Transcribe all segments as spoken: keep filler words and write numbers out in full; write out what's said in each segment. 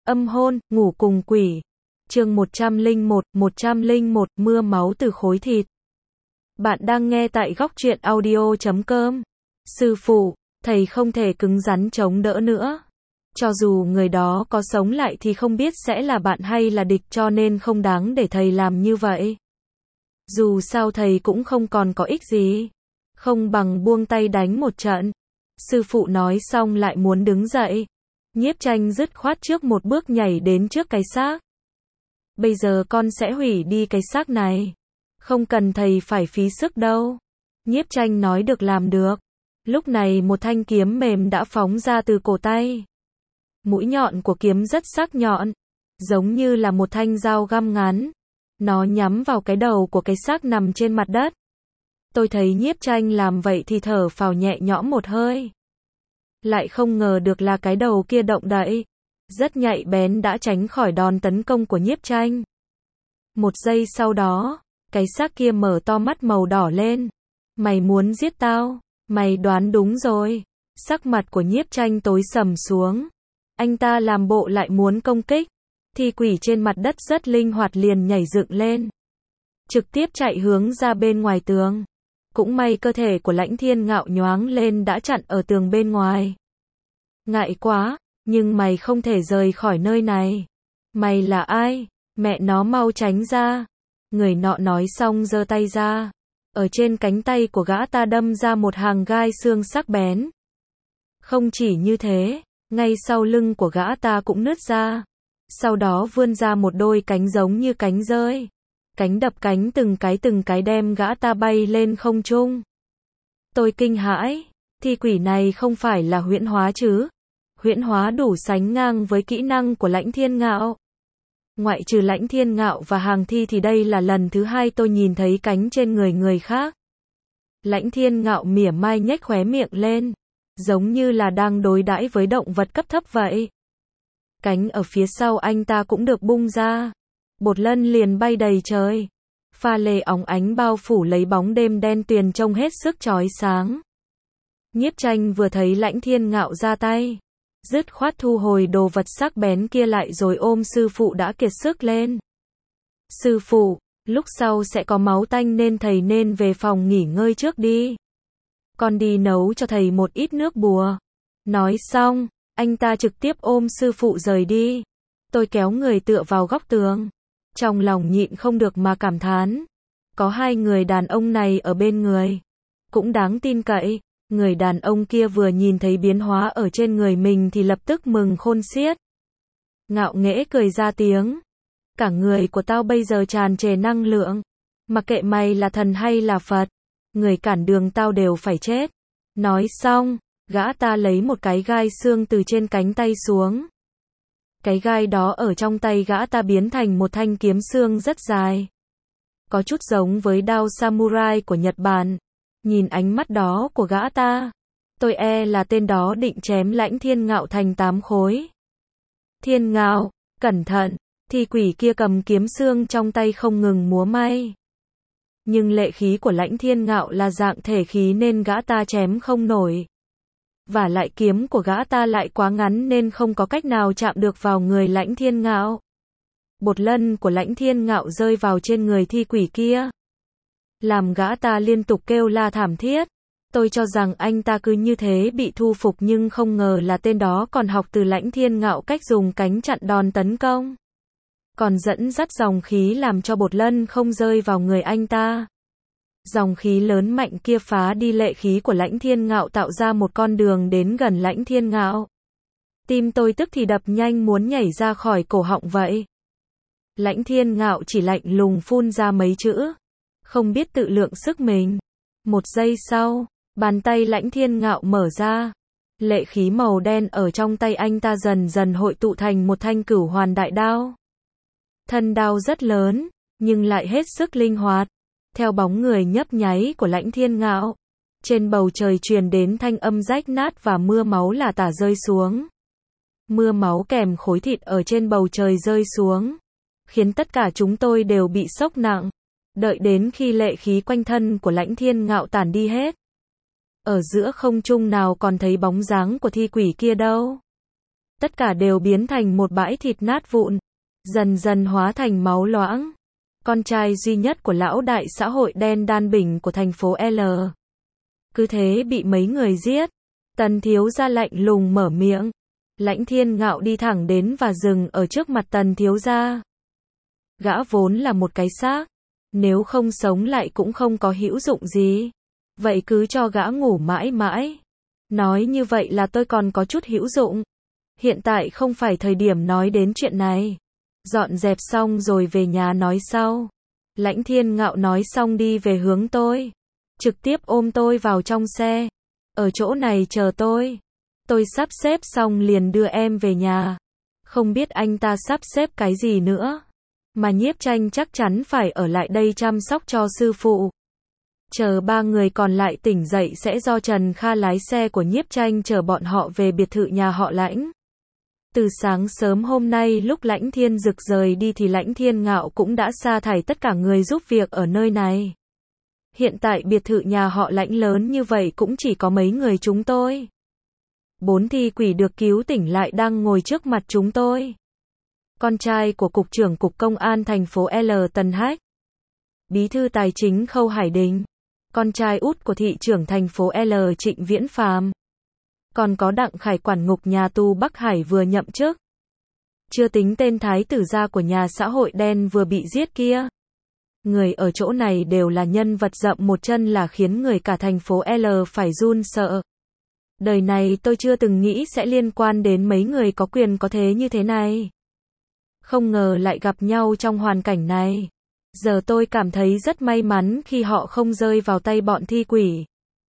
Âm hôn, ngủ cùng quỷ. Chương một trăm lẻ một, một trăm lẻ một, mưa máu từ khối thịt. Bạn đang nghe tại góc truyện audio chấm com. Sư phụ, thầy không thể cứng rắn chống đỡ nữa. Cho dù người đó có sống lại thì không biết sẽ là bạn hay là địch, cho nên không đáng để thầy làm như vậy. Dù sao thầy cũng không còn có ích gì. Không bằng buông tay đánh một trận. Sư phụ nói xong lại muốn đứng dậy. Nhiếp Tranh dứt khoát trước một bước nhảy đến trước cái xác. Bây giờ con sẽ hủy đi cái xác này. Không cần thầy phải phí sức đâu. Nhiếp Tranh nói được làm được. Lúc này một thanh kiếm mềm đã phóng ra từ cổ tay. Mũi nhọn của kiếm rất sắc nhọn, giống như là một thanh dao găm ngắn. Nó nhắm vào cái đầu của cái xác nằm trên mặt đất. Tôi thấy Nhiếp Tranh làm vậy thì thở phào nhẹ nhõm một hơi. Lại không ngờ được là cái đầu kia động đậy. Rất nhạy bén đã tránh khỏi đòn tấn công của Nhiếp Tranh. Một giây sau đó, cái xác kia mở to mắt màu đỏ lên. Mày muốn giết tao? Mày đoán đúng rồi. Sắc mặt của Nhiếp Tranh tối sầm xuống. Anh ta làm bộ lại muốn công kích. Thi quỷ trên mặt đất rất linh hoạt liền nhảy dựng lên. Trực tiếp chạy hướng ra bên ngoài tường. Cũng may cơ thể của Lãnh Thiên Ngạo nhoáng lên đã chặn ở tường bên ngoài. Ngại quá, nhưng mày không thể rời khỏi nơi này. Mày là ai? Mẹ nó mau tránh ra. Người nọ nói xong giơ tay ra. Ở trên cánh tay của gã ta đâm ra một hàng gai xương sắc bén. Không chỉ như thế, ngay sau lưng của gã ta cũng nứt ra. Sau đó vươn ra một đôi cánh giống như cánh rơi. Cánh đập cánh từng cái từng cái đem gã ta bay lên không trung. Tôi kinh hãi, thi quỷ này không phải là huyễn hóa chứ? Huyễn hóa đủ sánh ngang với kỹ năng của Lãnh Thiên Ngạo. Ngoại trừ Lãnh Thiên Ngạo và Hàng Thi thì đây là lần thứ hai tôi nhìn thấy cánh trên người người khác. Lãnh Thiên Ngạo mỉa mai nhếch khóe miệng lên, giống như là đang đối đãi với động vật cấp thấp vậy. Cánh ở phía sau anh ta cũng được bung ra. Bột lân liền bay đầy trời. Pha lê óng ánh bao phủ lấy bóng đêm đen tuyền trông hết sức chói sáng. Nhiếp Tranh vừa thấy Lãnh Thiên Ngạo ra tay, dứt khoát thu hồi đồ vật sắc bén kia lại rồi ôm sư phụ đã kiệt sức lên. Sư phụ, lúc sau sẽ có máu tanh nên thầy nên về phòng nghỉ ngơi trước đi. Con đi nấu cho thầy một ít nước bùa. Nói xong, anh ta trực tiếp ôm sư phụ rời đi. Tôi kéo người tựa vào góc tường. Trong lòng nhịn không được mà cảm thán. Có hai người đàn ông này ở bên người. Cũng đáng tin cậy. Người đàn ông kia vừa nhìn thấy biến hóa ở trên người mình thì lập tức mừng khôn xiết. Ngạo nghễ cười ra tiếng. Cả người của tao bây giờ tràn trề năng lượng. Mặc kệ mày là thần hay là Phật. Người cản đường tao đều phải chết. Nói xong, gã ta lấy một cái gai xương từ trên cánh tay xuống. Cái gai đó ở trong tay gã ta biến thành một thanh kiếm xương rất dài. Có chút giống với đao samurai của Nhật Bản. Nhìn ánh mắt đó của gã ta, tôi e là tên đó định chém Lãnh Thiên Ngạo thành tám khối. Thiên Ngạo, cẩn thận, thi quỷ kia cầm kiếm xương trong tay không ngừng múa may. Nhưng lệ khí của Lãnh Thiên Ngạo là dạng thể khí nên gã ta chém không nổi. Và lại kiếm của gã ta lại quá ngắn nên không có cách nào chạm được vào người Lãnh Thiên Ngạo. Bột lân của Lãnh Thiên Ngạo rơi vào trên người thi quỷ kia, làm gã ta liên tục kêu la thảm thiết. Tôi cho rằng anh ta cứ như thế bị thu phục nhưng không ngờ là tên đó còn học từ Lãnh Thiên Ngạo cách dùng cánh chặn đòn tấn công. Còn dẫn dắt dòng khí làm cho bột lân không rơi vào người anh ta. Dòng khí lớn mạnh kia phá đi lệ khí của Lãnh Thiên Ngạo tạo ra một con đường đến gần Lãnh Thiên Ngạo. Tim tôi tức thì đập nhanh muốn nhảy ra khỏi cổ họng vậy. Lãnh Thiên Ngạo chỉ lạnh lùng phun ra mấy chữ. Không biết tự lượng sức mình. Một giây sau, bàn tay Lãnh Thiên Ngạo mở ra. Lệ khí màu đen ở trong tay anh ta dần dần hội tụ thành một thanh cửu hoàn đại đao. Thân đao rất lớn, nhưng lại hết sức linh hoạt. Theo bóng người nhấp nháy của Lãnh Thiên Ngạo, trên bầu trời truyền đến thanh âm rách nát và mưa máu lả tả rơi xuống. Mưa máu kèm khối thịt ở trên bầu trời rơi xuống, khiến tất cả chúng tôi đều bị sốc nặng. Đợi đến khi lệ khí quanh thân của Lãnh Thiên Ngạo tản đi hết, ở giữa không trung nào còn thấy bóng dáng của thi quỷ kia đâu. tất cả đều biến thành một bãi thịt nát vụn, dần dần hóa thành máu loãng. Con trai duy nhất của lão đại xã hội đen đan bình của thành phố L. Cứ thế bị mấy người giết. Tần thiếu gia lạnh lùng mở miệng. Lãnh Thiên Ngạo đi thẳng đến và dừng ở trước mặt Tần thiếu gia. Gã vốn là một cái xác, nếu không sống lại cũng không có hữu dụng gì. Vậy cứ cho gã ngủ mãi mãi. Nói như vậy là tôi còn có chút hữu dụng. Hiện tại không phải thời điểm nói đến chuyện này. Dọn dẹp xong rồi về nhà nói sau. Lãnh Thiên Ngạo nói xong đi về hướng tôi. Trực tiếp ôm tôi vào trong xe. Ở chỗ này chờ tôi. Tôi sắp xếp xong liền đưa em về nhà. Không biết anh ta sắp xếp cái gì nữa. Mà Nhiếp Tranh chắc chắn phải ở lại đây chăm sóc cho sư phụ. Chờ ba người còn lại tỉnh dậy sẽ do Trần Kha lái xe của Nhiếp Tranh chở bọn họ về biệt thự nhà họ Lãnh. Từ sáng sớm hôm nay lúc Lãnh Thiên Dực rời đi thì Lãnh Thiên Ngạo cũng đã sa thải tất cả người giúp việc ở nơi này. Hiện tại biệt thự nhà họ Lãnh lớn như vậy cũng chỉ có mấy người chúng tôi. Bốn thi quỷ được cứu tỉnh lại đang ngồi trước mặt chúng tôi. Con trai của Cục trưởng Cục Công an thành phố L Tần Hách. Bí thư Tài chính Khâu Hải Đình. Con trai út của thị trưởng thành phố L Trịnh Viễn Phàm. Còn có Đặng Khải quản ngục nhà tù Bắc Hải vừa nhậm chức. Chưa tính tên thái tử gia của nhà xã hội đen vừa bị giết kia. Người ở chỗ này đều là nhân vật dậm một chân là khiến người cả thành phố L phải run sợ. Đời này tôi chưa từng nghĩ sẽ liên quan đến mấy người có quyền có thế như thế này. Không ngờ lại gặp nhau trong hoàn cảnh này. Giờ tôi cảm thấy rất may mắn khi họ không rơi vào tay bọn thi quỷ.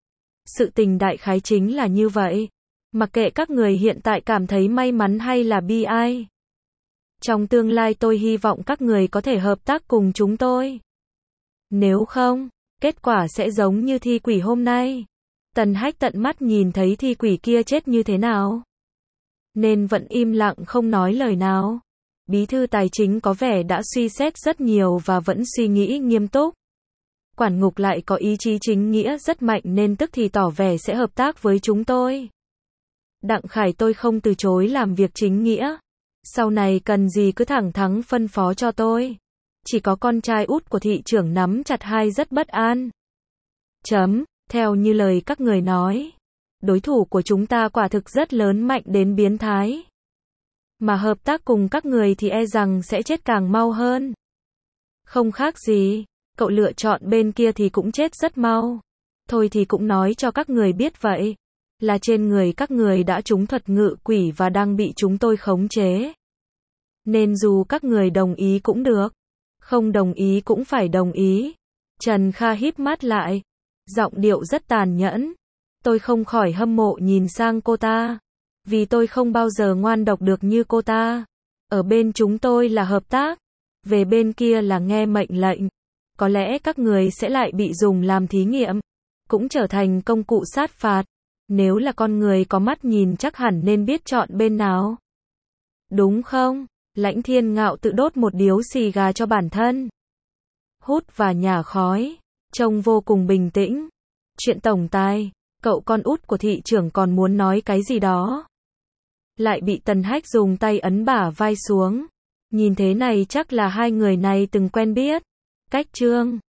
Sự tình đại khái chính là như vậy. Mặc kệ các người hiện tại cảm thấy may mắn hay là bi ai. Trong tương lai tôi hy vọng các người có thể hợp tác cùng chúng tôi. Nếu không, kết quả sẽ giống như thi quỷ hôm nay. Tần Hách tận mắt nhìn thấy thi quỷ kia chết như thế nào. Nên vẫn im lặng không nói lời nào. Bí thư Tài chính có vẻ đã suy xét rất nhiều và vẫn suy nghĩ nghiêm túc. Quản ngục lại có ý chí chính nghĩa rất mạnh nên tức thì tỏ vẻ sẽ hợp tác với chúng tôi. Đặng Khải tôi không từ chối làm việc chính nghĩa. Sau này cần gì cứ thẳng thắn phân phó cho tôi. Chỉ có con trai út của thị trưởng nắm chặt hai rất bất an. Chấm, theo như lời các người nói. Đối thủ của chúng ta quả thực rất lớn mạnh đến biến thái. Mà hợp tác cùng các người thì e rằng sẽ chết càng mau hơn. Không khác gì, cậu lựa chọn bên kia thì cũng chết rất mau. Thôi thì cũng nói cho các người biết vậy. Là trên người các người đã trúng thuật ngự quỷ và đang bị chúng tôi khống chế. Nên dù các người đồng ý cũng được. Không đồng ý cũng phải đồng ý. Trần Kha híp mắt lại. Giọng điệu rất tàn nhẫn. Tôi không khỏi hâm mộ nhìn sang cô ta. Vì tôi không bao giờ ngoan độc được như cô ta. Ở bên chúng tôi là hợp tác. Về bên kia là nghe mệnh lệnh. Có lẽ các người sẽ lại bị dùng làm thí nghiệm. Cũng trở thành công cụ sát phạt. Nếu là con người có mắt nhìn chắc hẳn nên biết chọn bên nào. Đúng không? Lãnh Thiên Ngạo tự đốt một điếu xì gà cho bản thân. Hút và nhả khói. Trông vô cùng bình tĩnh. Chuyện tổng tài. Cậu con út của thị trưởng còn muốn nói cái gì đó. Lại bị Tần Hách dùng tay ấn bả vai xuống. Nhìn thế này chắc là hai người này từng quen biết. Cách trương.